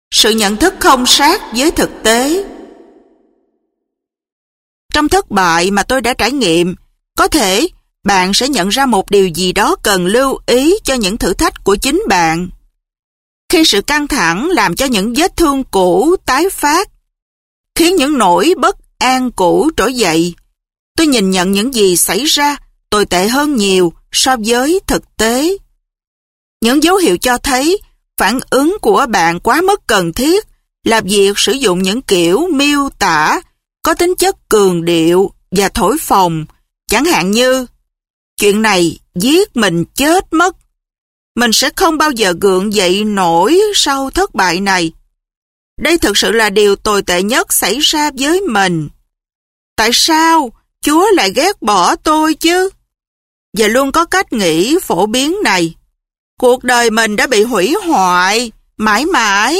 Sự nhận thức không sát với thực tế. Trong thất bại mà tôi đã trải nghiệm, có thể bạn sẽ nhận ra một điều gì đó cần lưu ý cho những thử thách của chính bạn. Khi sự căng thẳng làm cho những vết thương cũ tái phát, khiến những nỗi bất an cũ trỗi dậy, tôi nhìn nhận những gì xảy ra tồi tệ hơn nhiều so với thực tế. Những dấu hiệu cho thấy phản ứng của bạn quá mức cần thiết là việc sử dụng những kiểu miêu tả có tính chất cường điệu và thổi phồng, chẳng hạn như chuyện này giết mình chết mất. Mình sẽ không bao giờ gượng dậy nổi sau thất bại này. Đây thực sự là điều tồi tệ nhất xảy ra với mình. Tại sao Chúa lại ghét bỏ tôi chứ? Và luôn có cách nghĩ phổ biến này. Cuộc đời mình đã bị hủy hoại, mãi mãi.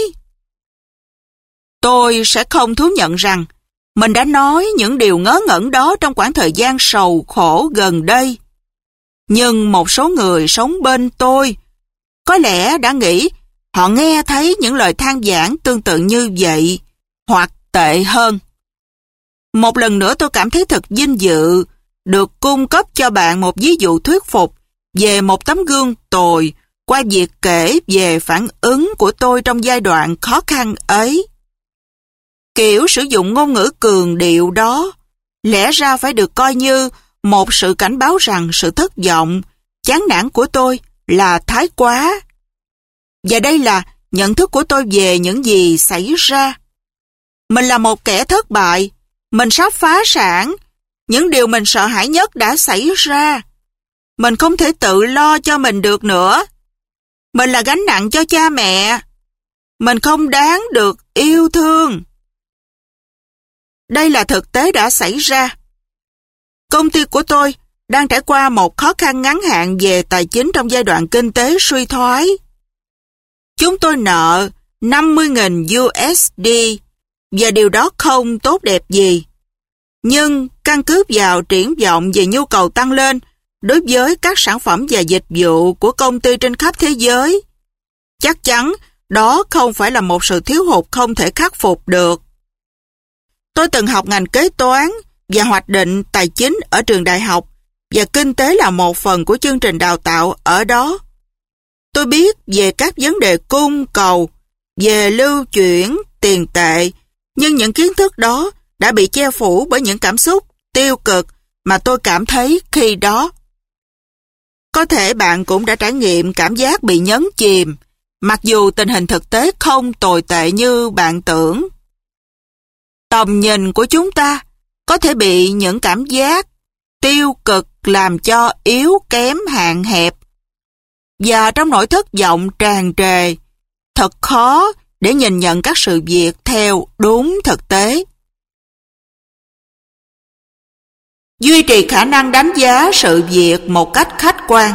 Tôi sẽ không thú nhận rằng mình đã nói những điều ngớ ngẩn đó trong khoảng thời gian sầu khổ gần đây. Nhưng một số người sống bên tôi có lẽ đã nghĩ họ nghe thấy những lời than vãn tương tự như vậy, hoặc tệ hơn. Một lần nữa tôi cảm thấy thật vinh dự được cung cấp cho bạn một ví dụ thuyết phục về một tấm gương tồi qua việc kể về phản ứng của tôi trong giai đoạn khó khăn ấy. Kiểu sử dụng ngôn ngữ cường điệu đó lẽ ra phải được coi như một sự cảnh báo rằng sự thất vọng, chán nản của tôi là thái quá. Và đây là nhận thức của tôi về những gì xảy ra. Mình là một kẻ thất bại, mình sắp phá sản, những điều mình sợ hãi nhất đã xảy ra. Mình không thể tự lo cho mình được nữa. Mình là gánh nặng cho cha mẹ. Mình không đáng được yêu thương. Đây là thực tế đã xảy ra. Công ty của tôi đang trải qua một khó khăn ngắn hạn về tài chính trong giai đoạn kinh tế suy thoái. Chúng tôi nợ 50.000 USD và điều đó không tốt đẹp gì. Nhưng căn cứ vào triển vọng về nhu cầu tăng lên đối với các sản phẩm và dịch vụ của công ty trên khắp thế giới, chắc chắn đó không phải là một sự thiếu hụt không thể khắc phục được. Tôi từng học ngành kế toán và hoạch định tài chính ở trường đại học và kinh tế là một phần của chương trình đào tạo ở đó. Tôi biết về các vấn đề cung cầu, về lưu chuyển tiền tệ, nhưng những kiến thức đó đã bị che phủ bởi những cảm xúc tiêu cực mà tôi cảm thấy khi đó. Có thể bạn cũng đã trải nghiệm cảm giác bị nhấn chìm, mặc dù tình hình thực tế không tồi tệ như bạn tưởng. Tầm nhìn của chúng ta có thể bị những cảm giác tiêu cực làm cho yếu kém hạn hẹp. Và trong nỗi thất vọng tràn trề, thật khó để nhìn nhận các sự việc theo đúng thực tế. Duy trì khả năng đánh giá sự việc một cách khách quan.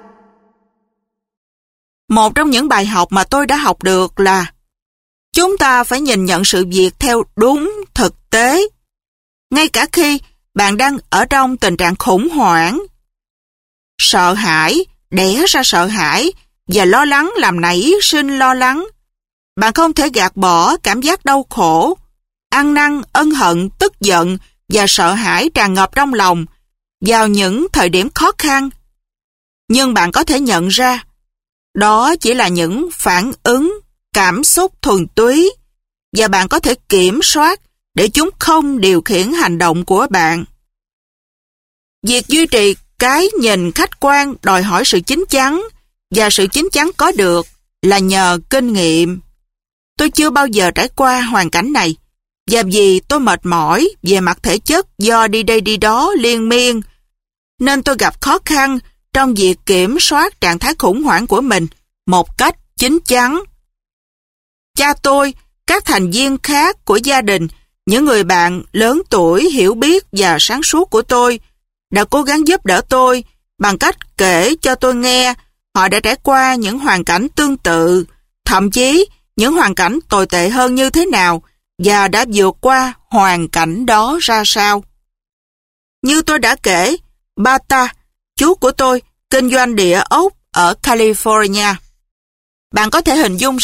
Một trong những bài học mà tôi đã học được là chúng ta phải nhìn nhận sự việc theo đúng thực tế, ngay cả khi bạn đang ở trong tình trạng khủng hoảng. Sợ hãi đẻ ra sợ hãi và lo lắng làm nảy sinh lo lắng. Bạn không thể gạt bỏ cảm giác đau khổ, ăn năn, ân hận, tức giận và sợ hãi tràn ngập trong lòng vào những thời điểm khó khăn. Nhưng bạn có thể nhận ra, đó chỉ là những phản ứng, cảm xúc thuần túy, và bạn có thể kiểm soát để chúng không điều khiển hành động của bạn. Việc duy trì cái nhìn khách quan đòi hỏi sự chín chắn, và sự chín chắn có được là nhờ kinh nghiệm. Tôi chưa bao giờ trải qua hoàn cảnh này, và vì tôi mệt mỏi về mặt thể chất do đi đây đi đó liên miên, nên tôi gặp khó khăn trong việc kiểm soát trạng thái khủng hoảng của mình một cách chín chắn. Cha tôi, các thành viên khác của gia đình, những người bạn lớn tuổi, hiểu biết và sáng suốt của tôi đã cố gắng giúp đỡ tôi bằng cách kể cho tôi nghe họ đã trải qua những hoàn cảnh tương tự, thậm chí những hoàn cảnh tồi tệ hơn như thế nào và đã vượt qua hoàn cảnh đó ra sao. Như tôi đã kể, Bata, chú của tôi, kinh doanh địa ốc ở California. Bạn có thể hình dung ra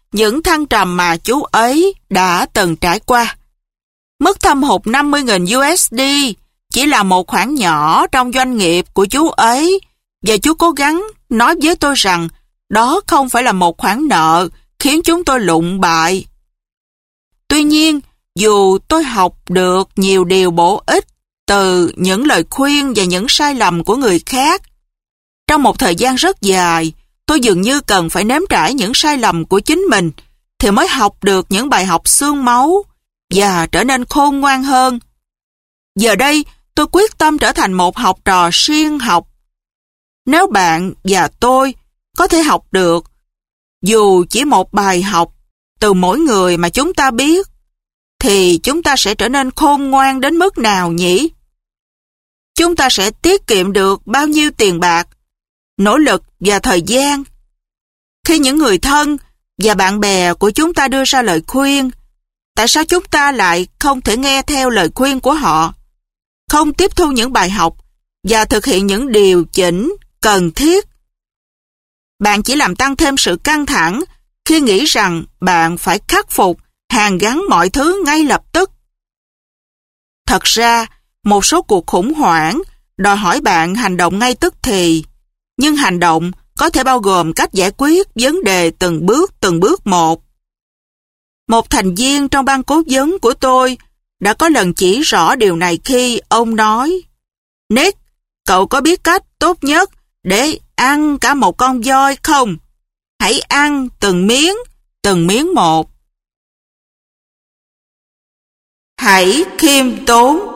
những thăng trầm mà chú ấy đã từng trải qua. Mức thâm hụt 50.000 USD chỉ là một khoản nhỏ trong doanh nghiệp của chú ấy, và chú cố gắng nói với tôi rằng đó không phải là một khoản nợ khiến chúng tôi lụng bại. Tuy nhiên, dù tôi học được nhiều điều bổ ích từ những lời khuyên và những sai lầm của người khác, trong một thời gian rất dài, tôi dường như cần phải nếm trải những sai lầm của chính mình thì mới học được những bài học xương máu và trở nên khôn ngoan hơn. Giờ đây, tôi quyết tâm trở thành một học trò siêng học. Nếu bạn và tôi có thể học được dù chỉ một bài học từ mỗi người mà chúng ta biết, thì chúng ta sẽ trở nên khôn ngoan đến mức nào nhỉ? Chúng ta sẽ tiết kiệm được bao nhiêu tiền bạc, nỗ lực và thời gian. Khi những người thân và bạn bè của chúng ta đưa ra lời khuyên, tại sao chúng ta lại không thể nghe theo lời khuyên của họ, không tiếp thu những bài học và thực hiện những điều chỉnh cần thiết? Bạn chỉ làm tăng thêm sự căng thẳng khi nghĩ rằng bạn phải khắc phục, hàn gắn mọi thứ ngay lập tức. Thật ra, một số cuộc khủng hoảng đòi hỏi bạn hành động ngay tức thì, nhưng hành động có thể bao gồm cách giải quyết vấn đề từng bước một. Một thành viên trong ban cố vấn của tôi đã có lần chỉ rõ điều này khi ông nói: "Nick, cậu có biết cách tốt nhất để ăn cả một con voi không? Hãy ăn từng miếng một." Hãy khiêm tốn.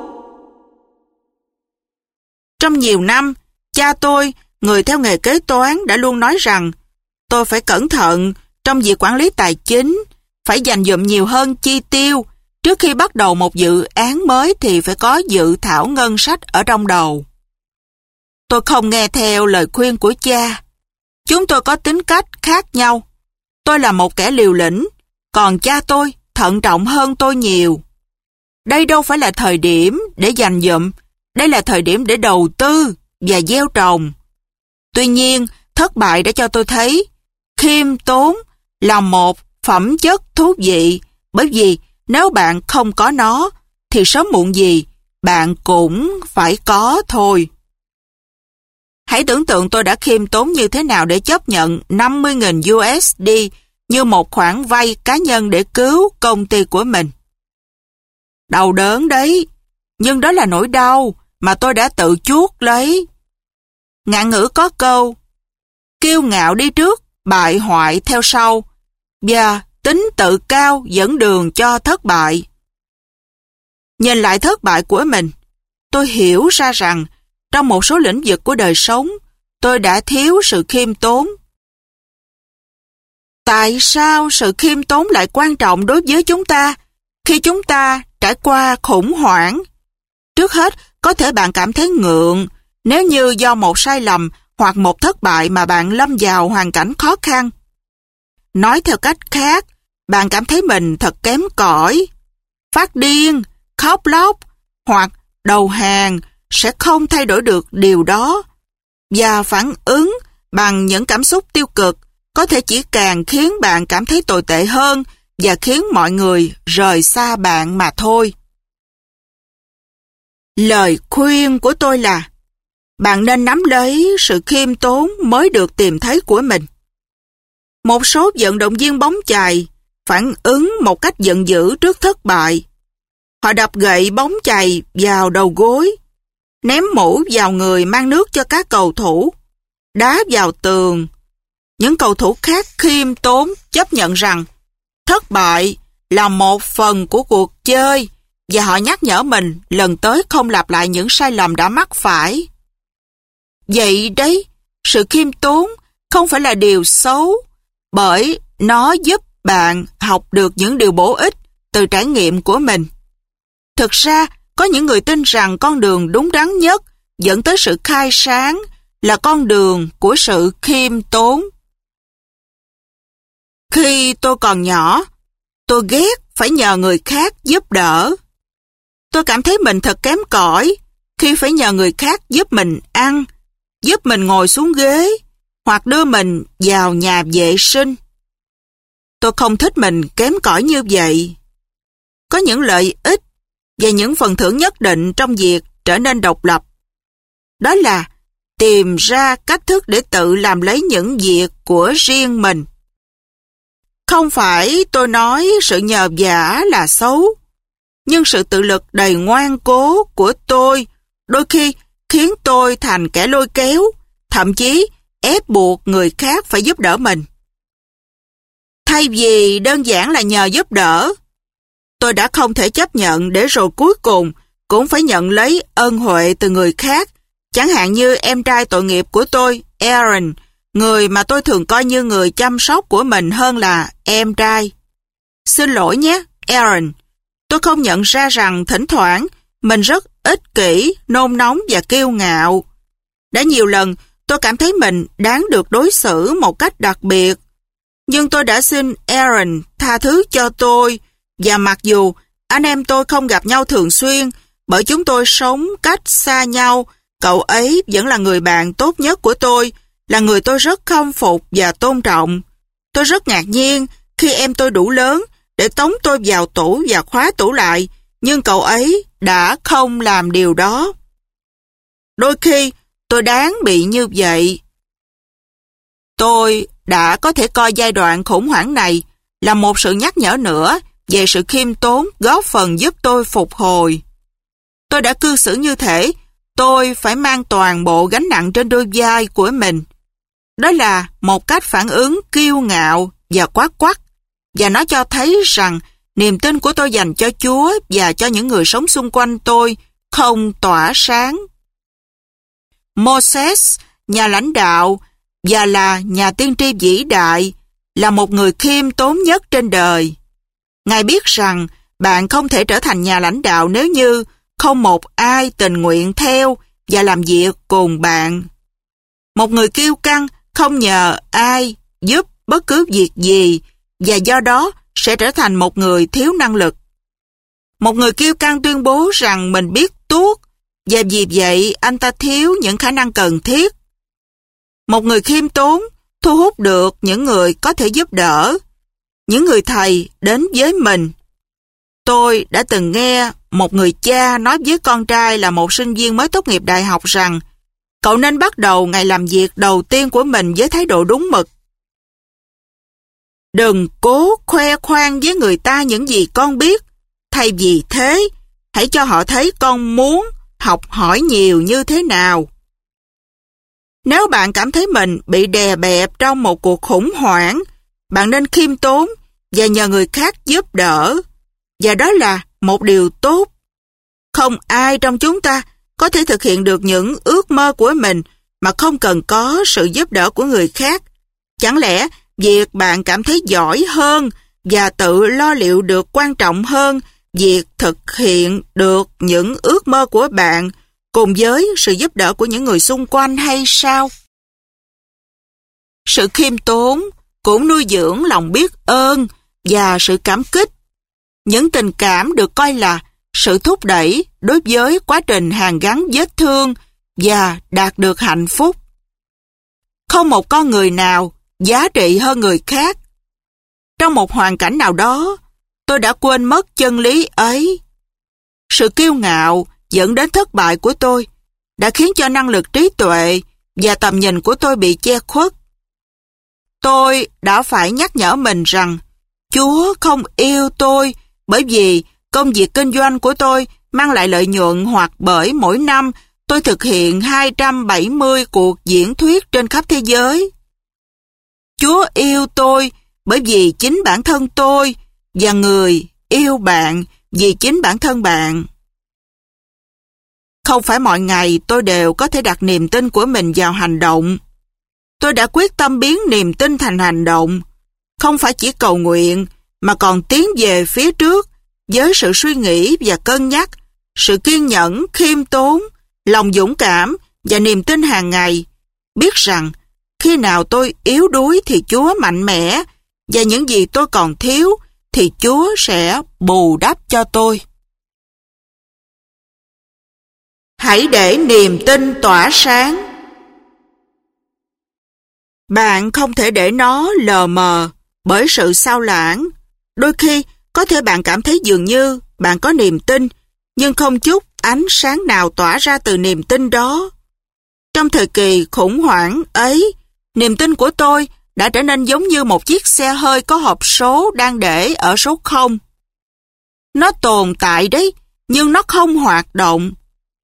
Trong nhiều năm, cha tôi, người theo nghề kế toán, đã luôn nói rằng tôi phải cẩn thận trong việc quản lý tài chính, phải dành dụm nhiều hơn chi tiêu. Trước khi bắt đầu một dự án mới thì phải có dự thảo ngân sách ở trong đầu. Tôi không nghe theo lời khuyên của cha. Chúng tôi có tính cách khác nhau. Tôi là một kẻ liều lĩnh, còn cha tôi thận trọng hơn tôi nhiều. Đây đâu phải là thời điểm để dành dụm, đây là thời điểm để đầu tư và gieo trồng. Tuy nhiên, thất bại đã cho tôi thấy khiêm tốn là một phẩm chất thú vị, bởi vì nếu bạn không có nó, thì sớm muộn gì bạn cũng phải có thôi. Hãy tưởng tượng tôi đã khiêm tốn như thế nào để chấp nhận 50.000 USD như một khoản vay cá nhân để cứu công ty của mình. Đau đớn đấy, nhưng đó là nỗi đau mà tôi đã tự chuốc lấy. Ngạn ngữ có câu: kiêu ngạo đi trước, bại hoại theo sau, và tính tự cao dẫn đường cho thất bại. Nhìn lại thất bại của mình, tôi hiểu ra rằng trong một số lĩnh vực của đời sống, tôi đã thiếu sự khiêm tốn. Tại sao sự khiêm tốn lại quan trọng đối với chúng ta khi chúng ta trải qua khủng hoảng? Trước hết, có thể bạn cảm thấy ngượng nếu như do một sai lầm hoặc một thất bại mà bạn lâm vào hoàn cảnh khó khăn. Nói theo cách khác, bạn cảm thấy mình thật kém cỏi, phát điên, khóc lóc hoặc đầu hàng sẽ không thay đổi được điều đó. Và phản ứng bằng những cảm xúc tiêu cực có thể chỉ càng khiến bạn cảm thấy tồi tệ hơn và khiến mọi người rời xa bạn mà thôi. Lời khuyên của tôi là bạn nên nắm lấy sự khiêm tốn mới được tìm thấy của mình. Một số vận động viên bóng chày phản ứng một cách giận dữ trước thất bại. Họ đập gậy bóng chày vào đầu gối, ném mũ vào người mang nước cho các cầu thủ, đá vào tường. Những cầu thủ khác khiêm tốn chấp nhận rằng thất bại là một phần của cuộc chơi và họ nhắc nhở mình lần tới không lặp lại những sai lầm đã mắc phải. Vậy đấy, sự khiêm tốn không phải là điều xấu, bởi nó giúp bạn học được những điều bổ ích từ trải nghiệm của mình. Thực ra, có những người tin rằng con đường đúng đắn nhất dẫn tới sự khai sáng là con đường của sự khiêm tốn. Khi tôi còn nhỏ, tôi ghét phải nhờ người khác giúp đỡ. Tôi cảm thấy mình thật kém cỏi khi phải nhờ người khác giúp mình ăn, giúp mình ngồi xuống ghế, hoặc đưa mình vào nhà vệ sinh. Tôi không thích mình kém cỏi như vậy. Có những lợi ích và những phần thưởng nhất định trong việc trở nên độc lập. Đó là tìm ra cách thức để tự làm lấy những việc của riêng mình. Không phải tôi nói sự nhờ vả là xấu, nhưng sự tự lực đầy ngoan cố của tôi đôi khi khiến tôi thành kẻ lôi kéo, thậm chí ép buộc người khác phải giúp đỡ mình. Thay vì đơn giản là nhờ giúp đỡ, tôi đã không thể chấp nhận để rồi cuối cùng cũng phải nhận lấy ơn huệ từ người khác, chẳng hạn như em trai tội nghiệp của tôi, Aaron, người mà tôi thường coi như người chăm sóc của mình hơn là em trai. Xin lỗi nhé, Aaron. Tôi không nhận ra rằng thỉnh thoảng mình rất ích kỷ, nôn nóng và kiêu ngạo. Đã nhiều lần tôi cảm thấy mình đáng được đối xử một cách đặc biệt. Nhưng tôi đã xin Aaron tha thứ cho tôi, và mặc dù anh em tôi không gặp nhau thường xuyên bởi chúng tôi sống cách xa nhau, cậu ấy vẫn là người bạn tốt nhất của tôi, là người tôi rất khâm phục và tôn trọng. Tôi rất ngạc nhiên khi em tôi đủ lớn để tống tôi vào tủ và khóa tủ lại, nhưng cậu ấy đã không làm điều đó. Đôi khi tôi đáng bị như vậy. Tôi đã có thể coi giai đoạn khủng hoảng này là một sự nhắc nhở nữa về sự khiêm tốn góp phần giúp tôi phục hồi. Tôi đã cư xử như thể tôi phải mang toàn bộ gánh nặng trên đôi vai của mình. Đó là một cách phản ứng kiêu ngạo và quá quắt, và nó cho thấy rằng niềm tin của tôi dành cho Chúa và cho những người sống xung quanh tôi không tỏa sáng. Moses, nhà lãnh đạo và là nhà tiên tri vĩ đại, là một người khiêm tốn nhất trên đời. Ngài biết rằng bạn không thể trở thành nhà lãnh đạo nếu như không một ai tình nguyện theo và làm việc cùng bạn. Một người kiêu căng không nhờ ai giúp bất cứ việc gì và do đó sẽ trở thành một người thiếu năng lực. Một người kiêu căng tuyên bố rằng mình biết tuốt và vì vậy anh ta thiếu những khả năng cần thiết. Một người khiêm tốn thu hút được những người có thể giúp đỡ, những người thầy đến với mình. Tôi đã từng nghe một người cha nói với con trai là một sinh viên mới tốt nghiệp đại học rằng cậu nên bắt đầu ngày làm việc đầu tiên của mình với thái độ đúng mực. Đừng cố khoe khoang với người ta những gì con biết. Thay vì thế, hãy cho họ thấy con muốn học hỏi nhiều như thế nào. Nếu bạn cảm thấy mình bị đè bẹp trong một cuộc khủng hoảng, bạn nên khiêm tốn và nhờ người khác giúp đỡ. Và đó là một điều tốt. Không ai trong chúng ta có thể thực hiện được những ước mơ của mình mà không cần có sự giúp đỡ của người khác. Chẳng lẽ việc bạn cảm thấy giỏi hơn và tự lo liệu được quan trọng hơn việc thực hiện được những ước mơ của bạn cùng với sự giúp đỡ của những người xung quanh hay sao? Sự khiêm tốn cũng nuôi dưỡng lòng biết ơn và sự cảm kích. Những tình cảm được coi là sự thúc đẩy đối với quá trình hàn gắn vết thương và đạt được hạnh phúc. Không một con người nào giá trị hơn người khác. Trong một hoàn cảnh nào đó, tôi đã quên mất chân lý ấy. Sự kiêu ngạo dẫn đến thất bại của tôi đã khiến cho năng lực trí tuệ và tầm nhìn của tôi bị che khuất. Tôi đã phải nhắc nhở mình rằng Chúa không yêu tôi bởi vì công việc kinh doanh của tôi mang lại lợi nhuận hoặc bởi mỗi năm tôi thực hiện 270 cuộc diễn thuyết trên khắp thế giới. Chúa yêu tôi bởi vì chính bản thân tôi và người yêu bạn vì chính bản thân bạn. Không phải mọi ngày tôi đều có thể đặt niềm tin của mình vào hành động. Tôi đã quyết tâm biến niềm tin thành hành động, không phải chỉ cầu nguyện mà còn tiến về phía trước với sự suy nghĩ và cân nhắc, sự kiên nhẫn, khiêm tốn, lòng dũng cảm và niềm tin hàng ngày, biết rằng khi nào tôi yếu đuối thì Chúa mạnh mẽ và những gì tôi còn thiếu thì Chúa sẽ bù đắp cho tôi. Hãy để niềm tin tỏa sáng. Bạn không thể để nó lờ mờ bởi sự sao lãng. Đôi khi, có thể bạn cảm thấy dường như bạn có niềm tin, nhưng không chút ánh sáng nào tỏa ra từ niềm tin đó. Trong thời kỳ khủng hoảng ấy, niềm tin của tôi đã trở nên giống như một chiếc xe hơi có hộp số đang để ở số 0. Nó tồn tại đấy, nhưng nó không hoạt động.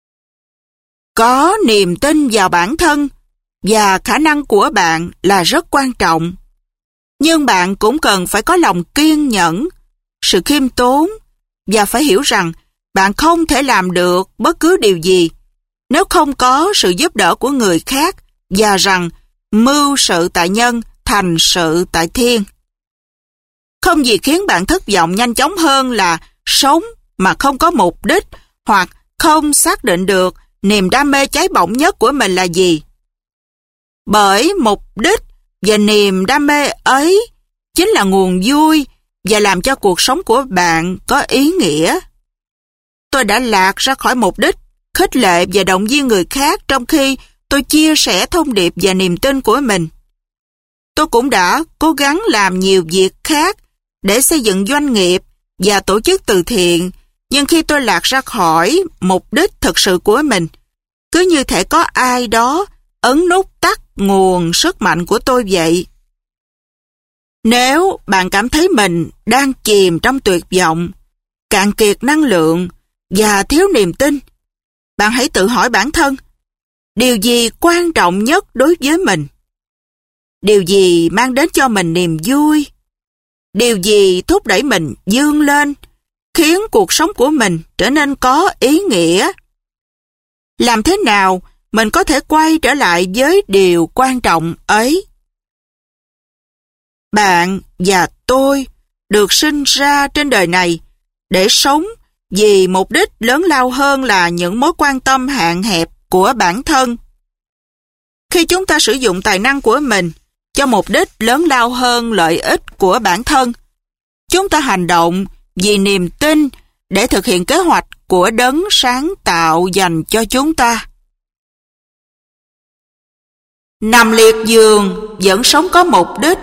Có niềm tin vào bản thân và khả năng của bạn là rất quan trọng. Nhưng bạn cũng cần phải có lòng kiên nhẫn, sự khiêm tốn và phải hiểu rằng bạn không thể làm được bất cứ điều gì nếu không có sự giúp đỡ của người khác và rằng mưu sự tại nhân thành sự tại thiên. Không gì khiến bạn thất vọng nhanh chóng hơn là sống mà không có mục đích hoặc không xác định được niềm đam mê cháy bỏng nhất của mình là gì. Bởi mục đích và niềm đam mê ấy chính là nguồn vui và làm cho cuộc sống của bạn có ý nghĩa. Tôi đã lạc ra khỏi mục đích, khích lệ và động viên người khác trong khi tôi chia sẻ thông điệp và niềm tin của mình. Tôi cũng đã cố gắng làm nhiều việc khác để xây dựng doanh nghiệp và tổ chức từ thiện, nhưng khi tôi lạc ra khỏi mục đích thực sự của mình, cứ như thể có ai đó ấn nút tắt nguồn sức mạnh của tôi vậy. Nếu bạn cảm thấy mình đang chìm trong tuyệt vọng, cạn kiệt năng lượng và thiếu niềm tin, bạn hãy tự hỏi bản thân, điều gì quan trọng nhất đối với mình? Điều gì mang đến cho mình niềm vui? Điều gì thúc đẩy mình vươn lên, khiến cuộc sống của mình trở nên có ý nghĩa? Làm thế nào mình có thể quay trở lại với điều quan trọng ấy? Bạn và tôi được sinh ra trên đời này để sống vì mục đích lớn lao hơn là những mối quan tâm hạn hẹp của bản thân. Khi chúng ta sử dụng tài năng của mình cho mục đích lớn lao hơn lợi ích của bản thân, chúng ta hành động vì niềm tin để thực hiện kế hoạch của đấng sáng tạo dành cho chúng ta. Nằm liệt giường vẫn sống có mục đích.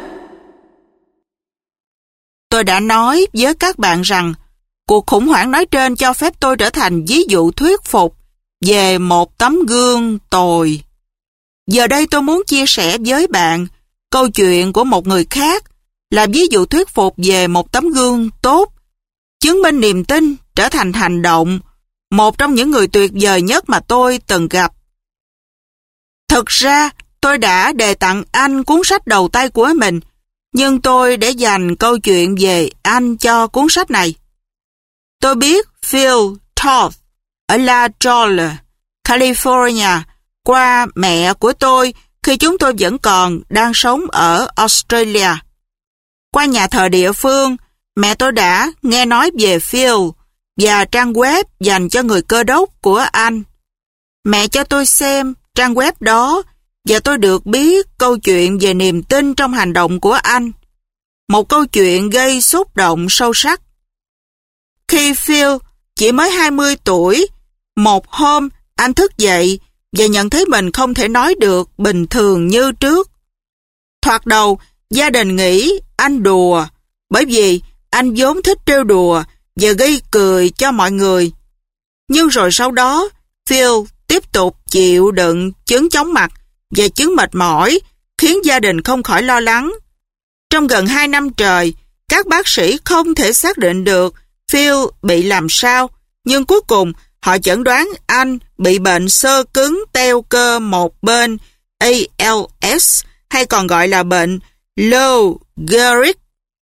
Tôi đã nói với các bạn rằng cuộc khủng hoảng nói trên cho phép tôi trở thành ví dụ thuyết phục về một tấm gương tồi. Giờ đây tôi muốn chia sẻ với bạn câu chuyện của một người khác là ví dụ thuyết phục về một tấm gương tốt, chứng minh niềm tin trở thành hành động, một trong những người tuyệt vời nhất mà tôi từng gặp. Thực ra, tôi đã đề tặng anh cuốn sách đầu tay của mình, nhưng tôi để dành câu chuyện về anh cho cuốn sách này. Tôi biết Phil Toth ở La Jolla, California, qua mẹ của tôi khi chúng tôi vẫn còn đang sống ở Australia. Qua nhà thờ địa phương, mẹ tôi đã nghe nói về Phil và trang web dành cho người Cơ đốc của anh. Mẹ cho tôi xem trang web đó và tôi được biết câu chuyện về niềm tin trong hành động của anh. Một câu chuyện gây xúc động sâu sắc. Khi Phil chỉ mới 20 tuổi, một hôm anh thức dậy và nhận thấy mình không thể nói được bình thường như trước. Thoạt đầu, gia đình nghĩ anh đùa, bởi vì anh vốn thích trêu đùa và gây cười cho mọi người. Nhưng rồi sau đó, Phil tiếp tục chịu đựng chứng chóng mặt và chứng mệt mỏi, khiến gia đình không khỏi lo lắng. Trong gần 2 năm trời, các bác sĩ không thể xác định được Phil bị làm sao, nhưng cuối cùng họ chẩn đoán anh bị bệnh xơ cứng teo cơ một bên ALS, hay còn gọi là bệnh Lou Gehrig.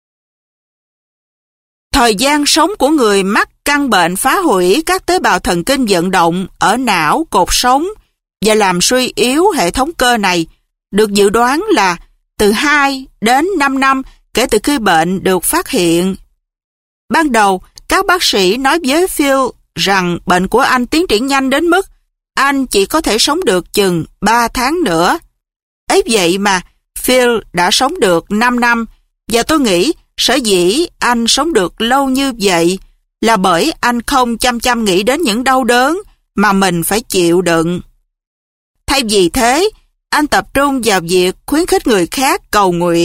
Thời gian sống của người mắc căn bệnh phá hủy các tế bào thần kinh vận động ở não cột sống và làm suy yếu hệ thống cơ này được dự đoán là từ 2 đến 5 năm kể từ khi bệnh được phát hiện. Ban đầu, các bác sĩ nói với Phil rằng bệnh của anh tiến triển nhanh đến mức anh chỉ có thể sống được chừng 3 tháng nữa. Ấy vậy mà, Phil đã sống được 5 năm và tôi nghĩ sở dĩ anh sống được lâu như vậy là bởi anh không chăm nghĩ đến những đau đớn mà mình phải chịu đựng. Thay vì thế, anh tập trung vào việc khuyến khích người khác cầu nguyện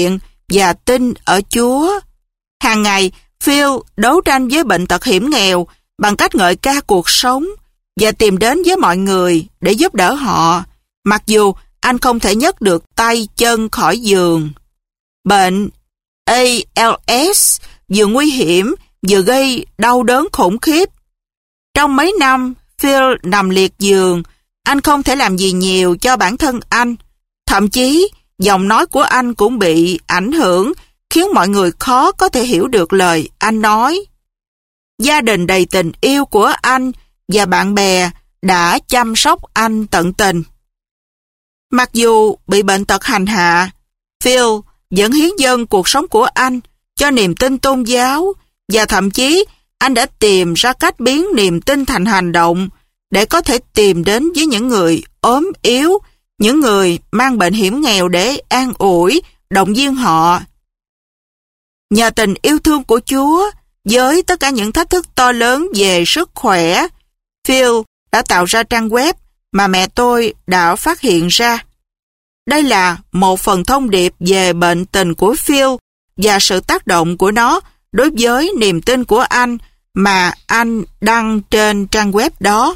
và tin ở Chúa. Hàng ngày, Phil đấu tranh với bệnh tật hiểm nghèo bằng cách ngợi ca cuộc sống và tìm đến với mọi người để giúp đỡ họ, mặc dù anh không thể nhấc được tay chân khỏi giường. Bệnh ALS vừa nguy hiểm vừa gây đau đớn khủng khiếp. Trong mấy năm Phil nằm liệt giường, anh không thể làm gì nhiều cho bản thân anh. Thậm chí, giọng nói của anh cũng bị ảnh hưởng, khiến mọi người khó có thể hiểu được lời anh nói. Gia đình đầy tình yêu của anh và bạn bè đã chăm sóc anh tận tình. Mặc dù bị bệnh tật hành hạ, Phil vẫn hiến dâng cuộc sống của anh cho niềm tin tôn giáo, và thậm chí anh đã tìm ra cách biến niềm tin thành hành động để có thể tìm đến với những người ốm yếu, những người mang bệnh hiểm nghèo để an ủi, động viên họ. Nhờ tình yêu thương của Chúa, với tất cả những thách thức to lớn về sức khỏe, Phil đã tạo ra trang web mà mẹ tôi đã phát hiện ra. Đây là một phần thông điệp về bệnh tình của Phil và sự tác động của nó đối với niềm tin của anh mà anh đăng trên trang web đó.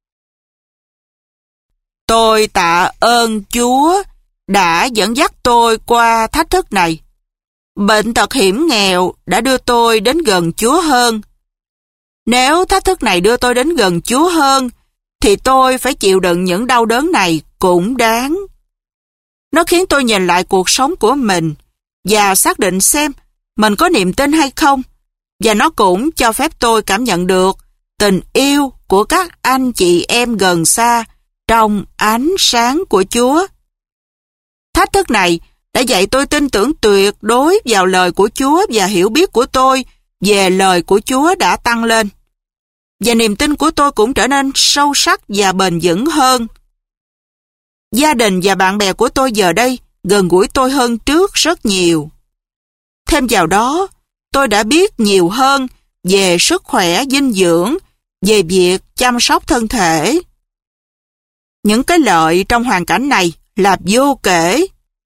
Tôi tạ ơn Chúa đã dẫn dắt tôi qua thách thức này. Bệnh tật hiểm nghèo đã đưa tôi đến gần Chúa hơn. Nếu thách thức này đưa tôi đến gần Chúa hơn, thì tôi phải chịu đựng những đau đớn này cũng đáng. Nó khiến tôi nhìn lại cuộc sống của mình và xác định xem mình có niềm tin hay không, và nó cũng cho phép tôi cảm nhận được tình yêu của các anh chị em gần xa trong ánh sáng của Chúa. Thách thức này đã dạy tôi tin tưởng tuyệt đối vào lời của Chúa, và hiểu biết của tôi về lời của Chúa đã tăng lên. Và niềm tin của tôi cũng trở nên sâu sắc và bền vững hơn. Gia đình và bạn bè của tôi giờ đây gần gũi tôi hơn trước rất nhiều. Thêm vào đó, tôi đã biết nhiều hơn về sức khỏe dinh dưỡng, về việc chăm sóc thân thể. Những cái lợi trong hoàn cảnh này là vô kể.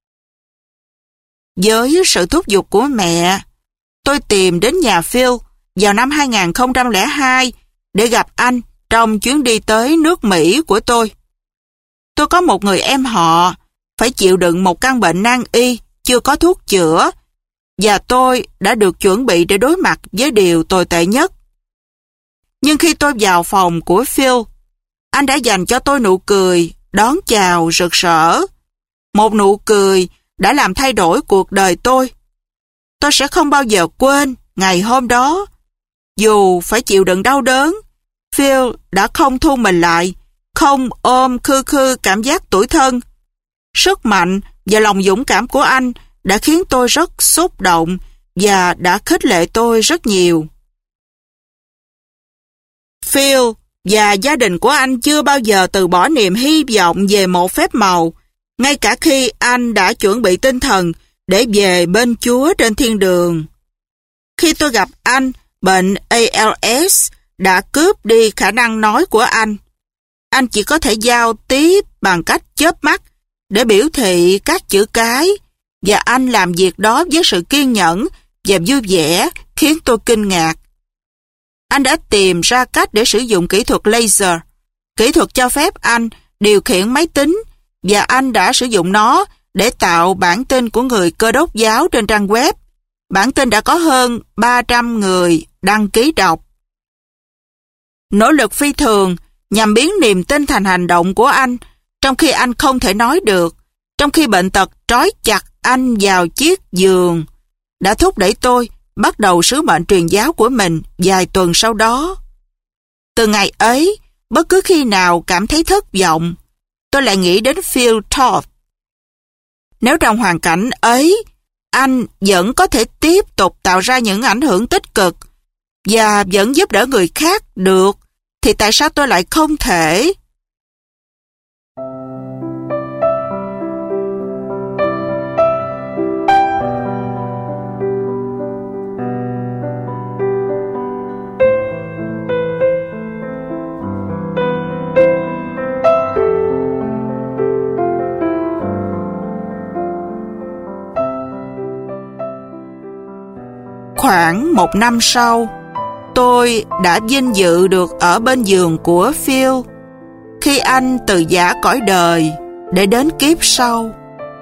Với sự thúc giục của mẹ, tôi tìm đến nhà Phil vào năm 2002 để gặp anh trong chuyến đi tới nước Mỹ của tôi. Tôi có một người em họ phải chịu đựng một căn bệnh nan y chưa có thuốc chữa, và tôi đã được chuẩn bị để đối mặt với điều tồi tệ nhất. Nhưng khi tôi vào phòng của Phil, anh đã dành cho tôi nụ cười đón chào rực rỡ. Một nụ cười đã làm thay đổi cuộc đời tôi. Tôi sẽ không bao giờ quên ngày hôm đó. Dù phải chịu đựng đau đớn, Phil đã không thu mình lại, không ôm khư khư cảm giác tủi thân. Sức mạnh và lòng dũng cảm của anh đã khiến tôi rất xúc động và đã khích lệ tôi rất nhiều. Phil và gia đình của anh chưa bao giờ từ bỏ niềm hy vọng về một phép màu, ngay cả khi anh đã chuẩn bị tinh thần để về bên Chúa trên thiên đường. Khi tôi gặp anh, bệnh ALS đã cướp đi khả năng nói của anh. Anh chỉ có thể giao tiếp bằng cách chớp mắt để biểu thị các chữ cái, và anh làm việc đó với sự kiên nhẫn và vui vẻ khiến tôi kinh ngạc. Anh đã tìm ra cách để sử dụng kỹ thuật laser, kỹ thuật cho phép anh điều khiển máy tính, và anh đã sử dụng nó để tạo bản tin của người Cơ Đốc giáo trên trang web. Bản tin đã có hơn 300 người đăng ký đọc. Nỗ lực phi thường nhằm biến niềm tin thành hành động của anh, trong khi anh không thể nói được, trong khi bệnh tật trói chặt anh vào chiếc giường, đã thúc đẩy tôi bắt đầu sứ mệnh truyền giáo của mình vài tuần sau đó. Từ ngày ấy, bất cứ khi nào cảm thấy thất vọng, tôi lại nghĩ đến Phil Todd. Nếu trong hoàn cảnh ấy, anh vẫn có thể tiếp tục tạo ra những ảnh hưởng tích cực và vẫn giúp đỡ người khác được, thì tại sao tôi lại không thể? khoảng 1 năm sau, tôi đã vinh dự được ở bên giường của Phil khi anh từ giã cõi đời để đến kiếp sau.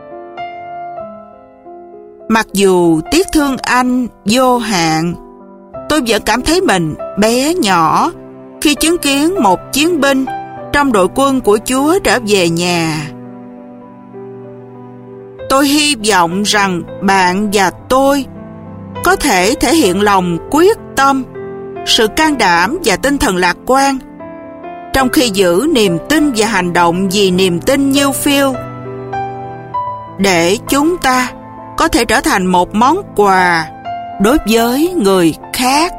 Mặc dù tiếc thương anh vô hạn, tôi vẫn cảm thấy mình bé nhỏ khi chứng kiến một chiến binh trong đội quân của Chúa trở về nhà. Tôi hy vọng rằng bạn và tôi có thể thể hiện lòng quyết tâm, sự can đảm và tinh thần lạc quan, trong khi giữ niềm tin và hành động vì niềm tin như Phil, để chúng ta có thể trở thành một món quà đối với người khác.